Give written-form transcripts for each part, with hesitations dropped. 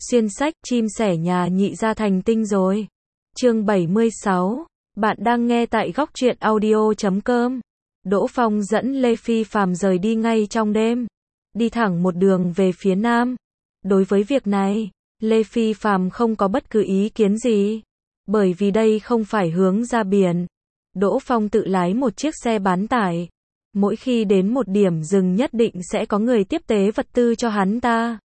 Xuyên sách, chim sẻ nhà nhị ra thành tinh rồi. Chương 76. Bạn đang nghe tại góc truyện audio.com. Đỗ Phong dẫn Lê Phi Phạm rời đi ngay trong đêm, đi thẳng một đường về phía nam. Đối với việc này, Lê Phi Phạm không có bất cứ ý kiến gì, bởi vì đây không phải hướng ra biển. Đỗ Phong tự lái một chiếc xe bán tải, mỗi khi đến một điểm dừng nhất định sẽ có người tiếp tế vật tư cho hắn ta.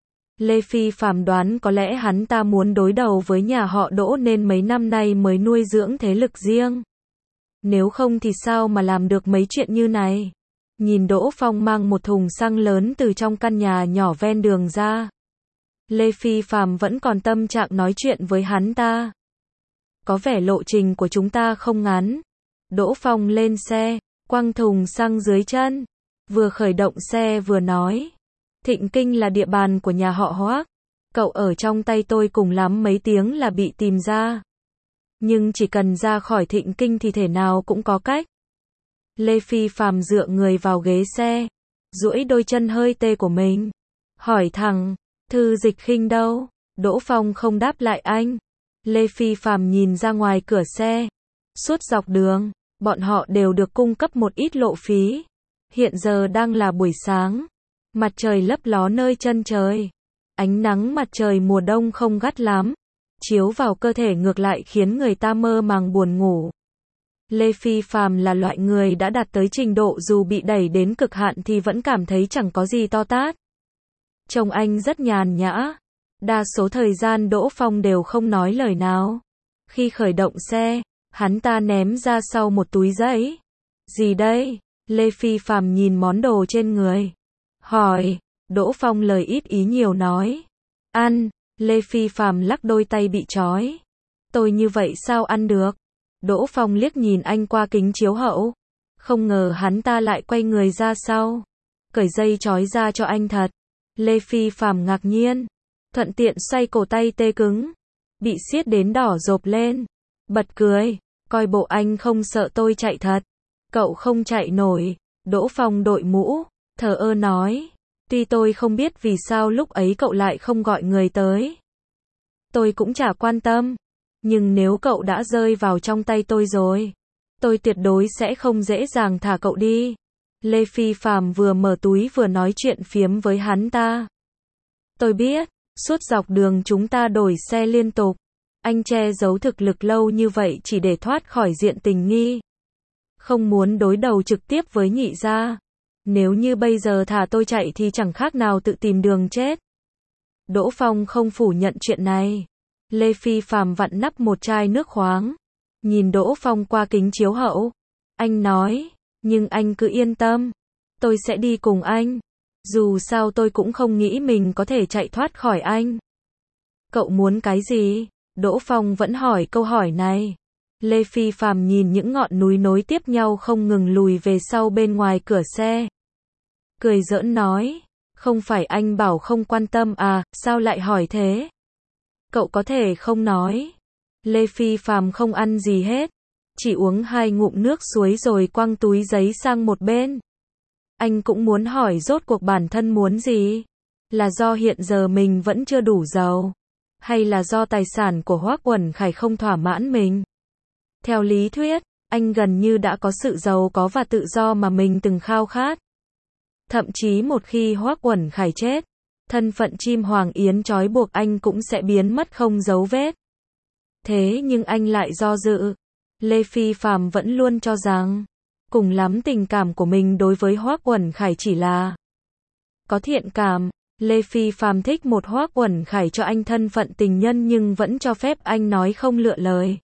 Lê Phi Phạm đoán có lẽ hắn ta muốn đối đầu với nhà họ Đỗ nên mấy năm nay mới nuôi dưỡng thế lực riêng. Nếu không thì sao mà làm được mấy chuyện như này. Nhìn Đỗ Phong mang một thùng xăng lớn từ trong căn nhà nhỏ ven đường ra, Lê Phi Phạm vẫn còn tâm trạng nói chuyện với hắn ta. Có vẻ lộ trình của chúng ta không ngắn. Đỗ Phong lên xe, quăng thùng xăng dưới chân, vừa khởi động xe vừa nói. Thịnh Kinh là địa bàn của nhà họ Hoác. Cậu ở trong tay tôi cùng lắm mấy tiếng là bị tìm ra. Nhưng chỉ cần ra khỏi Thịnh Kinh thì thể nào cũng có cách. Lê Phi Phạm dựa người vào ghế xe, duỗi đôi chân hơi tê của mình, hỏi thẳng, Thư Dịch Khinh đâu? Đỗ Phong không đáp lại anh. Lê Phi Phạm nhìn ra ngoài cửa xe. Suốt dọc đường, bọn họ đều được cung cấp một ít lộ phí. Hiện giờ đang là buổi sáng, mặt trời lấp ló nơi chân trời. Ánh nắng mặt trời mùa đông không gắt lắm, chiếu vào cơ thể ngược lại khiến người ta mơ màng buồn ngủ. Lê Phi Phạm là loại người đã đạt tới trình độ dù bị đẩy đến cực hạn thì vẫn cảm thấy chẳng có gì to tát. Trông anh rất nhàn nhã. Đa số thời gian Đỗ Phong đều không nói lời nào. Khi khởi động xe, hắn ta ném ra sau một túi giấy. Gì đây? Lê Phi Phạm nhìn món đồ trên người, hỏi. Đỗ Phong lời ít ý nhiều nói. Ăn. Lê Phi Phạm lắc đôi tay bị trói. Tôi như vậy sao ăn được? Đỗ Phong liếc nhìn anh qua kính chiếu hậu. Không ngờ hắn ta lại quay người ra sau, cởi dây trói ra cho anh thật. Lê Phi Phạm ngạc nhiên, thuận tiện xoay cổ tay tê cứng, bị siết đến đỏ rộp lên, bật cười, coi bộ anh không sợ tôi chạy thật. Cậu không chạy nổi. Đỗ Phong đội mũ, thờ ơ nói. Tuy tôi không biết vì sao lúc ấy cậu lại không gọi người tới. Tôi cũng chả quan tâm. Nhưng nếu cậu đã rơi vào trong tay tôi rồi, tôi tuyệt đối sẽ không dễ dàng thả cậu đi. Lê Phi Phạm vừa mở túi vừa nói chuyện phiếm với hắn ta. Tôi biết, suốt dọc đường chúng ta đổi xe liên tục. Anh che giấu thực lực lâu như vậy chỉ để thoát khỏi diện tình nghi. Không muốn đối đầu trực tiếp với nhị gia. Nếu như bây giờ thả tôi chạy thì chẳng khác nào tự tìm đường chết. Đỗ Phong không phủ nhận chuyện này. Lê Phi Phạm vặn nắp một chai nước khoáng, nhìn Đỗ Phong qua kính chiếu hậu. Anh nói, nhưng anh cứ yên tâm, tôi sẽ đi cùng anh. Dù sao tôi cũng không nghĩ mình có thể chạy thoát khỏi anh. Cậu muốn cái gì? Đỗ Phong vẫn hỏi câu hỏi này. Lê Phi Phạm nhìn những ngọn núi nối tiếp nhau không ngừng lùi về sau bên ngoài cửa xe, cười giỡn nói, không phải anh bảo không quan tâm à, sao lại hỏi thế? Cậu có thể không nói. Lê Phi Phạm không ăn gì hết, chỉ uống 2 ngụm nước suối rồi quăng túi giấy sang một bên. Anh cũng muốn hỏi rốt cuộc bản thân muốn gì? Là do hiện giờ mình vẫn chưa đủ giàu? Hay là do tài sản của Hoác Uẩn Khải không thỏa mãn mình? Theo lý thuyết, anh gần như đã có sự giàu có và tự do mà mình từng khao khát. Thậm chí một khi Hoác Uẩn Khải chết, thân phận chim hoàng yến trói buộc anh cũng sẽ biến mất không dấu vết. Thế nhưng anh lại do dự. Lê Phi Phạm vẫn luôn cho rằng, cùng lắm tình cảm của mình đối với Hoác Uẩn Khải chỉ là có thiện cảm. Lê Phi Phạm thích một Hoác Uẩn Khải cho anh thân phận tình nhân nhưng vẫn cho phép anh nói không lựa lời.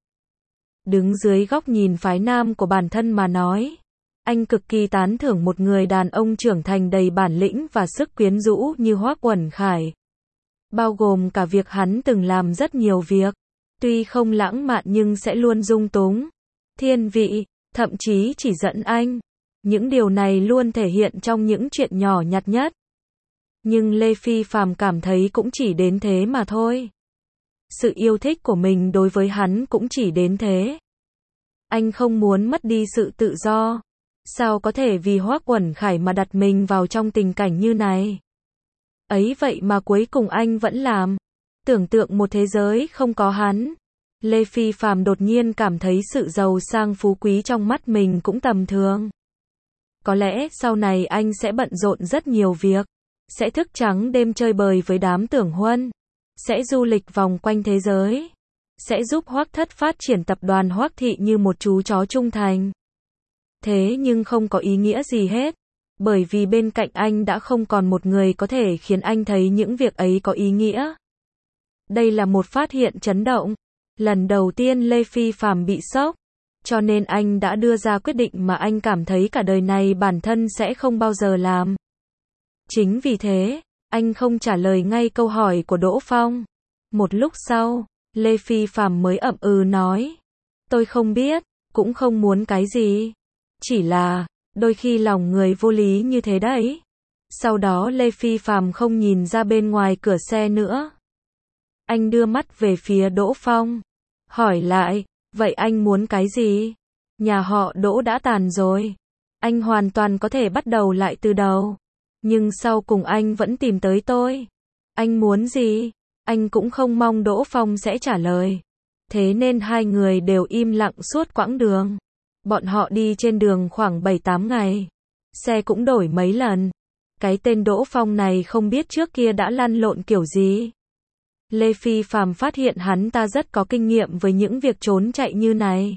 Đứng dưới góc nhìn phái nam của bản thân mà nói, anh cực kỳ tán thưởng một người đàn ông trưởng thành đầy bản lĩnh và sức quyến rũ như Hoác Uẩn Khải. Bao gồm cả việc hắn từng làm rất nhiều việc, tuy không lãng mạn nhưng sẽ luôn dung túng, thiên vị, thậm chí chỉ dẫn anh. Những điều này luôn thể hiện trong những chuyện nhỏ nhặt nhất. Nhưng Lê Phi Phạm cảm thấy cũng chỉ đến thế mà thôi. Sự yêu thích của mình đối với hắn cũng chỉ đến thế. Anh không muốn mất đi sự tự do. Sao có thể vì Hoác Uẩn Khải mà đặt mình vào trong tình cảnh như này? Ấy vậy mà cuối cùng anh vẫn làm. Tưởng tượng một thế giới không có hắn. Lê Phi Phàm đột nhiên cảm thấy sự giàu sang phú quý trong mắt mình cũng tầm thường. Có lẽ sau này anh sẽ bận rộn rất nhiều việc. Sẽ thức trắng đêm chơi bời với đám Tưởng Huân. Sẽ du lịch vòng quanh thế giới. Sẽ giúp Hoắc Thất phát triển tập đoàn Hoắc Thị như một chú chó trung thành. Thế nhưng không có ý nghĩa gì hết. Bởi vì bên cạnh anh đã không còn một người có thể khiến anh thấy những việc ấy có ý nghĩa. Đây là một phát hiện chấn động. Lần đầu tiên Lê Phi Phàm bị sốc. Cho nên anh đã đưa ra quyết định mà anh cảm thấy cả đời này bản thân sẽ không bao giờ làm. Chính vì thế, anh không trả lời ngay câu hỏi của Đỗ Phong. Một lúc sau, Lê Phi Phàm mới ậm ừ nói. Tôi không biết, cũng không muốn cái gì. Chỉ là, đôi khi lòng người vô lý như thế đấy. Sau đó Lê Phi Phàm không nhìn ra bên ngoài cửa xe nữa. Anh đưa mắt về phía Đỗ Phong. Hỏi lại, vậy anh muốn cái gì? Nhà họ Đỗ đã tàn rồi. Anh hoàn toàn có thể bắt đầu lại từ đầu. Nhưng sau cùng anh vẫn tìm tới tôi. Anh muốn gì? Anh cũng không mong Đỗ Phong sẽ trả lời. Thế nên hai người đều im lặng suốt quãng đường. Bọn họ đi trên đường khoảng 7-8 ngày. Xe cũng đổi mấy lần. Cái tên Đỗ Phong này không biết trước kia đã lăn lộn kiểu gì. Lê Phi Phàm phát hiện hắn ta rất có kinh nghiệm với những việc trốn chạy như này.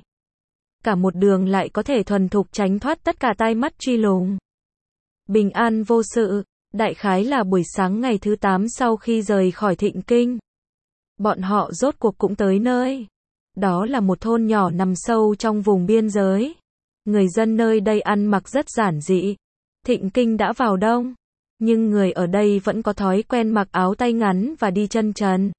Cả một đường lại có thể thuần thục tránh thoát tất cả tai mắt truy lùng. Bình an vô sự, đại khái là buổi sáng ngày thứ 8 sau khi rời khỏi Thịnh Kinh. Bọn họ rốt cuộc cũng tới nơi. Đó là một thôn nhỏ nằm sâu trong vùng biên giới. Người dân nơi đây ăn mặc rất giản dị. Thịnh Kinh đã vào đông. Nhưng người ở đây vẫn có thói quen mặc áo tay ngắn và đi chân trần.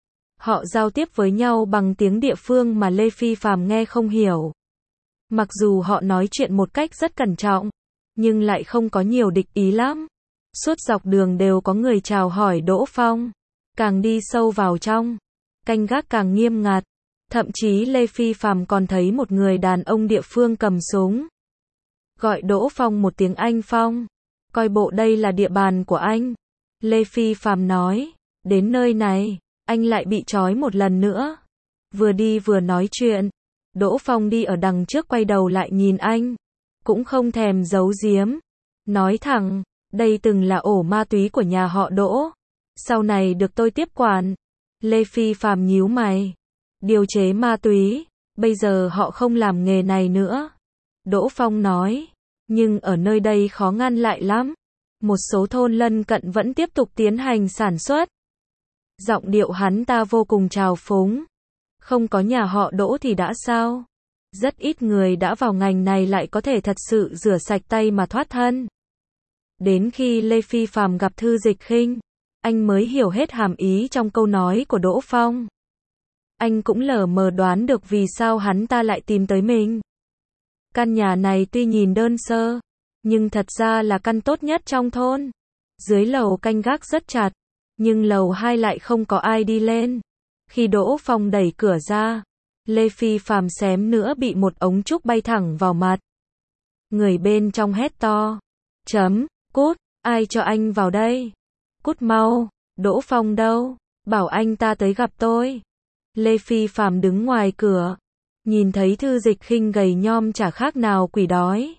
Họ giao tiếp với nhau bằng tiếng địa phương mà Lê Phi Phàm nghe không hiểu. Mặc dù họ nói chuyện một cách rất cẩn trọng, nhưng lại không có nhiều địch ý lắm. Suốt dọc đường đều có người chào hỏi Đỗ Phong. Càng đi sâu vào trong, canh gác càng nghiêm ngặt. Thậm chí Lê Phi Phàm còn thấy một người đàn ông địa phương cầm súng. Gọi Đỗ Phong một tiếng anh Phong. Coi bộ đây là địa bàn của anh. Lê Phi Phàm nói, đến nơi này, anh lại bị trói một lần nữa. Vừa đi vừa nói chuyện. Đỗ Phong đi ở đằng trước quay đầu lại nhìn anh. Cũng không thèm giấu giếm. Nói thẳng, đây từng là ổ ma túy của nhà họ Đỗ. Sau này được tôi tiếp quản. Lê Phi Phàm nhíu mày. Điều chế ma túy, bây giờ họ không làm nghề này nữa. Đỗ Phong nói, nhưng ở nơi đây khó ngăn lại lắm. Một số thôn lân cận vẫn tiếp tục tiến hành sản xuất. Giọng điệu hắn ta vô cùng trào phúng. Không có nhà họ Đỗ thì đã sao? Rất ít người đã vào ngành này lại có thể thật sự rửa sạch tay mà thoát thân. Đến khi Lê Phi Phàm gặp Thư Dịch Khinh, anh mới hiểu hết hàm ý trong câu nói của Đỗ Phong. Anh cũng lờ mờ đoán được vì sao hắn ta lại tìm tới mình. Căn nhà này tuy nhìn đơn sơ, nhưng thật ra là căn tốt nhất trong thôn. Dưới lầu canh gác rất chặt, nhưng lầu 2 lại không có ai đi lên. Khi Đỗ Phong đẩy cửa ra, Lê Phi Phàm xém nữa bị một ống trúc bay thẳng vào mặt. Người bên trong hét to. Cút, ai cho anh vào đây? Cút mau, Đỗ Phong đâu? Bảo anh ta tới gặp tôi. Lê Phi Phàm đứng ngoài cửa. Nhìn thấy Thư Dịch Khinh gầy nhom chả khác nào quỷ đói.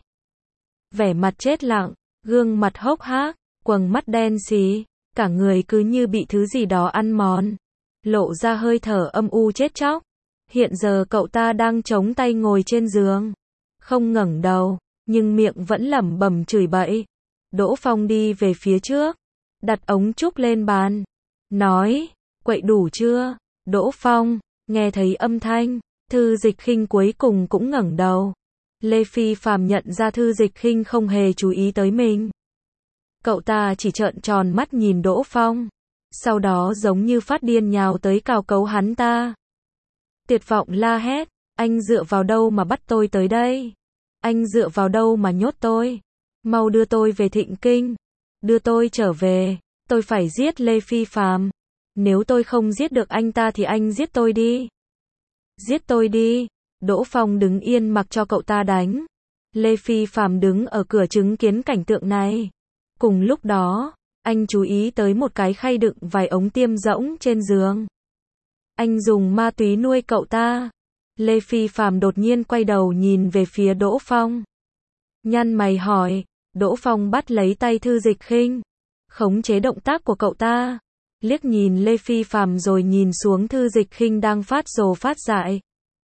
Vẻ mặt chết lặng, gương mặt hốc hác, quầng mắt đen xì, cả người cứ như bị thứ gì đó ăn mòn. Lộ ra hơi thở âm u chết chóc. Hiện giờ cậu ta đang chống tay ngồi trên giường. Không ngẩng đầu, nhưng miệng vẫn lẩm bẩm chửi bậy. Đỗ Phong đi về phía trước, đặt ống trúc lên bàn. Nói, quậy đủ chưa? Đỗ Phong, nghe thấy âm thanh, Thư Dịch Khinh cuối cùng cũng ngẩng đầu. Lê Phi Phàm nhận ra Thư Dịch Khinh không hề chú ý tới mình. Cậu ta chỉ trợn tròn mắt nhìn Đỗ Phong. Sau đó giống như phát điên nhào tới cào cấu hắn ta. Tuyệt vọng la hét, anh dựa vào đâu mà bắt tôi tới đây? Anh dựa vào đâu mà nhốt tôi? Mau đưa tôi về Thịnh Kinh. Đưa tôi trở về, tôi phải giết Lê Phi Phàm. Nếu tôi không giết được anh ta thì anh giết tôi đi. Giết tôi đi. Đỗ Phong đứng yên mặc cho cậu ta đánh. Lê Phi Phàm đứng ở cửa chứng kiến cảnh tượng này. Cùng lúc đó, Anh chú ý tới một cái khay đựng vài ống tiêm rỗng trên giường. Anh dùng ma túy nuôi cậu ta. Lê Phi Phạm đột nhiên quay đầu nhìn về phía Đỗ Phong. Nhăn mày hỏi. Đỗ Phong bắt lấy tay Thư Dịch Khinh, khống chế động tác của cậu ta. Liếc nhìn Lê Phi Phạm rồi nhìn xuống Thư Dịch Khinh đang phát rồ phát dại.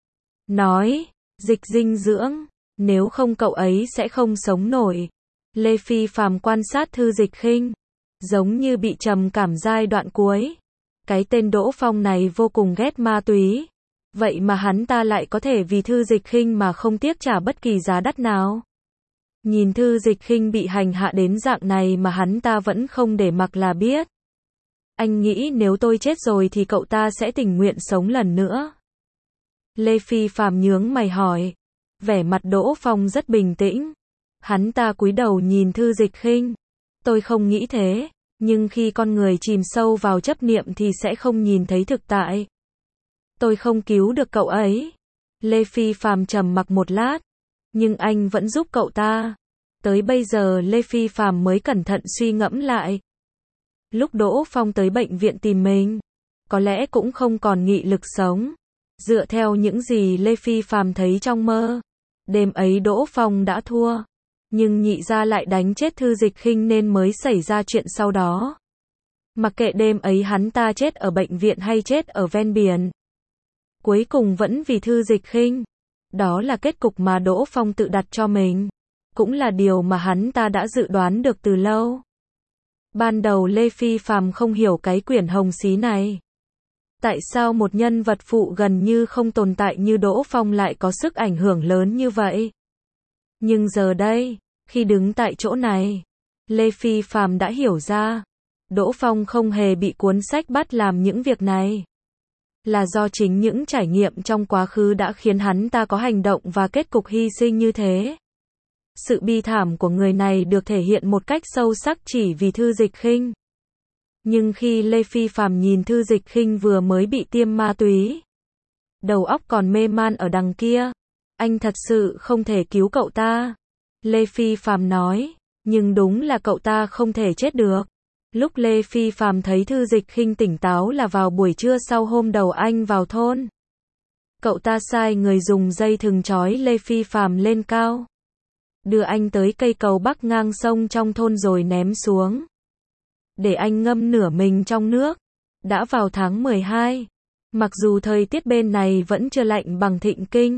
Nói, dịch dinh dưỡng, nếu không cậu ấy sẽ không sống nổi. Lê Phi Phạm quan sát Thư Dịch Khinh, giống như bị trầm cảm giai đoạn cuối. Cái tên Đỗ Phong này vô cùng ghét ma túy. Vậy mà hắn ta lại có thể vì Thư Dịch Khinh mà không tiếc trả bất kỳ giá đắt nào. Nhìn Thư Dịch Khinh bị hành hạ đến dạng này mà hắn ta vẫn không để mặc là biết. Anh nghĩ nếu tôi chết rồi thì cậu ta sẽ tình nguyện sống lần nữa. Lê Phi Phạm nhướng mày hỏi. Vẻ mặt Đỗ Phong rất bình tĩnh. Hắn ta cúi đầu nhìn Thư Dịch Khinh. Tôi không nghĩ thế, nhưng khi con người chìm sâu vào chấp niệm thì sẽ không nhìn thấy thực tại. Tôi không cứu được cậu ấy. Lê Phi Phạm trầm mặc một lát. Nhưng anh vẫn giúp cậu ta. Tới bây giờ Lê Phi Phạm mới cẩn thận suy ngẫm lại. Lúc Đỗ Phong tới bệnh viện tìm mình, có lẽ cũng không còn nghị lực sống. Dựa theo những gì Lê Phi Phạm thấy trong mơ, đêm ấy Đỗ Phong đã thua. Nhưng nhị gia lại đánh chết Thư Dịch Khinh nên mới xảy ra chuyện sau đó. Mặc kệ đêm ấy hắn ta chết ở bệnh viện hay chết ở ven biển, cuối cùng vẫn vì Thư Dịch Khinh. Đó là kết cục mà Đỗ Phong tự đặt cho mình. Cũng là điều mà hắn ta đã dự đoán được từ lâu. Ban đầu Lê Phi Phạm không hiểu cái quyển hồng xí này. Tại sao một nhân vật phụ gần như không tồn tại như Đỗ Phong lại có sức ảnh hưởng lớn như vậy? Nhưng giờ đây, khi đứng tại chỗ này, Lê Phi Phạm đã hiểu ra. Đỗ Phong không hề bị cuốn sách bắt làm những việc này. Là do chính những trải nghiệm trong quá khứ đã khiến hắn ta có hành động và kết cục hy sinh như thế. Sự bi thảm của người này được thể hiện một cách sâu sắc chỉ vì Thư Dịch Khinh. Nhưng khi Lê Phi Phạm nhìn Thư Dịch Khinh vừa mới bị tiêm ma túy, đầu óc còn mê man ở đằng kia, anh thật sự không thể cứu cậu ta. Lê Phi Phạm nói, nhưng đúng là cậu ta không thể chết được. Lúc Lê Phi Phạm thấy Thư Dịch Khinh tỉnh táo là vào buổi trưa sau hôm đầu anh vào thôn. Cậu ta sai người dùng dây thừng trói Lê Phi Phạm lên cao, đưa anh tới cây cầu bắc ngang sông trong thôn rồi ném xuống, để anh ngâm nửa mình trong nước. Đã vào tháng 12, mặc dù thời tiết bên này vẫn chưa lạnh bằng Thịnh Kinh,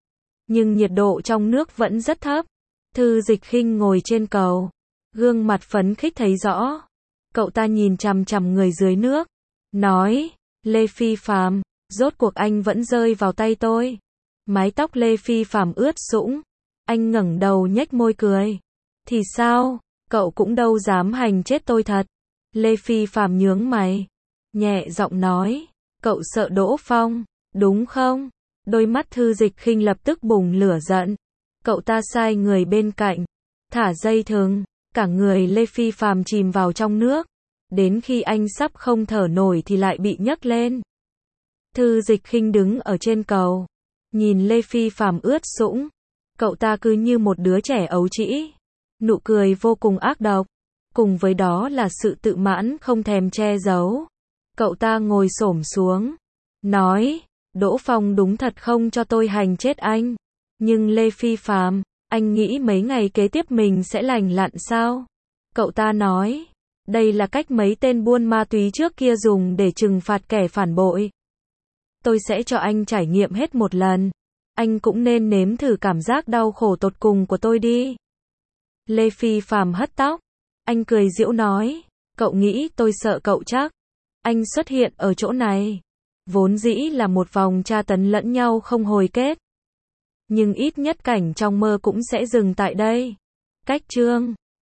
nhưng nhiệt độ trong nước vẫn rất thấp. Thư Dịch Khinh ngồi trên cầu, gương mặt phấn khích thấy rõ. Cậu ta nhìn chằm chằm người dưới nước, nói, Lê Phi Phạm, rốt cuộc anh vẫn rơi vào tay tôi. Mái tóc Lê Phi Phạm ướt sũng, anh ngẩng đầu nhếch môi cười. Thì sao, cậu cũng đâu dám hành chết tôi thật. Lê Phi Phạm nhướng mày, nhẹ giọng nói, cậu sợ Đỗ Phong, đúng không? Đôi mắt Thư Dịch Khinh lập tức bùng lửa giận. Cậu ta sai người bên cạnh, thả dây thừng, cả người Lê Phi Phạm chìm vào trong nước. Đến khi anh sắp không thở nổi thì lại bị nhấc lên. Thư Dịch Khinh đứng ở trên cầu, nhìn Lê Phi Phạm ướt sũng. Cậu ta cứ như một đứa trẻ ấu trĩ, nụ cười vô cùng ác độc, cùng với đó là sự tự mãn không thèm che giấu. Cậu ta ngồi xổm xuống, nói, Đỗ Phong đúng thật không cho tôi hành chết anh. Nhưng Lê Phi Phạm, anh nghĩ mấy ngày kế tiếp mình sẽ lành lặn sao? Cậu ta nói, đây là cách mấy tên buôn ma túy trước kia dùng để trừng phạt kẻ phản bội. Tôi sẽ cho anh trải nghiệm hết một lần. Anh cũng nên nếm thử cảm giác đau khổ tột cùng của tôi đi. Lê Phi Phạm hất tóc. Anh cười giễu nói, cậu nghĩ tôi sợ cậu chắc? Anh xuất hiện ở chỗ này, vốn dĩ là một vòng tra tấn lẫn nhau không hồi kết. Nhưng ít nhất cảnh trong mơ cũng sẽ dừng tại đây. Cách chương